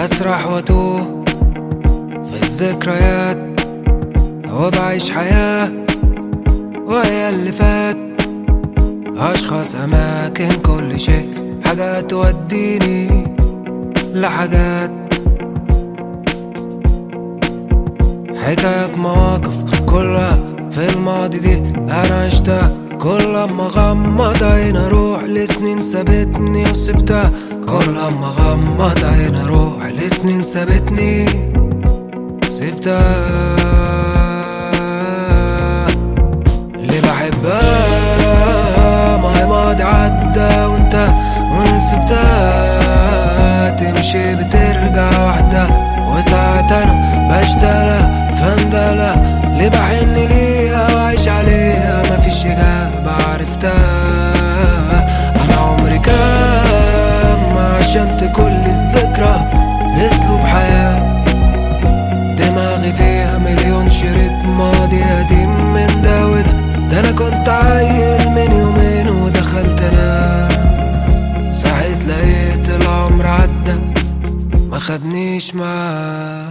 بسرح واتوه في الذكريات وبعيش حياة وهي اللي فات. أشخاص، أماكن، كل شيء، حاجات توديني لحاجات، حكايات، مواقف كلها في الماضي دي أنا عشتها. كل أما غمض عين أروح لسنين سابتني وسبتها. كل أما غمض عين أروح لسنين سابتني وسبتها. اللي بحبها ما هي ماضي عدى وانت ونسبتها، تمشي بترجع وحدها. وساعات أنا بشتغلها فندلة اللي بحن ليها وعيش عليها، مفيش إجابة عرفتها. أنا عمري كام عشان كل الذكرى أسلوب حياة، دماغي فيها مليون شريط ماضي قديم من ده وده. ده أنا كنت عيل من يومين ودخلت أنا، صحيت لقيت العمر عدى ما خدنيش معاه.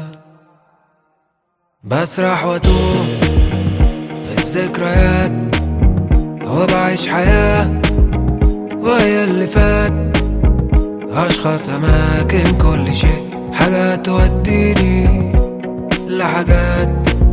بسرح واتوه في الذكريات وبعيش حياة وهي اللي فات. أشخاص، أماكن، كل شيء، حاجات توديني لحاجات.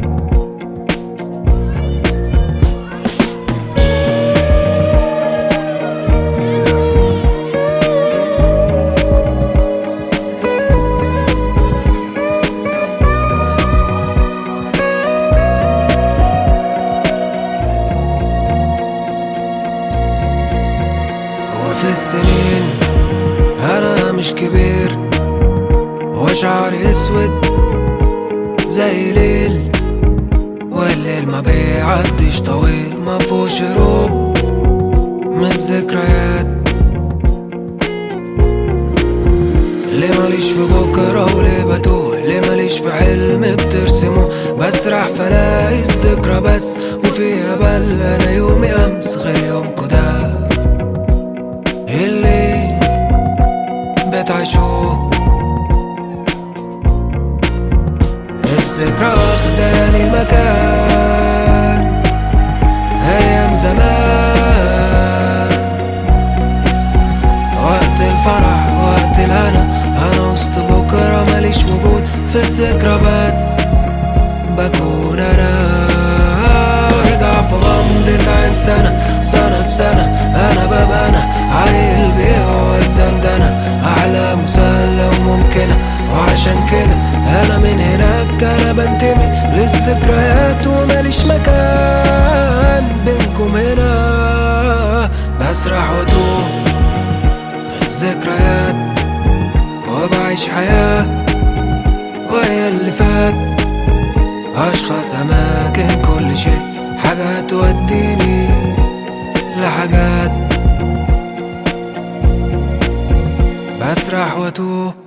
في السنين أنا مش كبير وشعري أسود زي ليل، والليل ما بيعديش طويل ما فيهوش هروب من الذكريات. ليه ماليش في بكرة وليه بتوه، ليه ماليش في حلم بترسمه. بسرح فلاقي الذكرى بس وفيها بل أنا يومي أمس غير يومكو ده اللي بتعيشوه. الذكرى واخداني المكان أيام زمان، وقت الفرح وقت الهنا. أنا وسط بكرة ماليش وجود في الذكرى بس بكون أنا. وارجع في غمضة عين سنة سنة في سنة أنا ببقى أنا عيل بيه قدام ده أنا أحلام مسهلة وممكنة. وعشان كده أنا من هناك أنا بنتمي للذكريات وماليش مكان بينكم هنا. بسرح واتوه في الذكريات وبعيش حياة وهي اللي فات. أشخاص، أماكن، كل شيء، حاجات توديني لحاجات. بسرح واتوه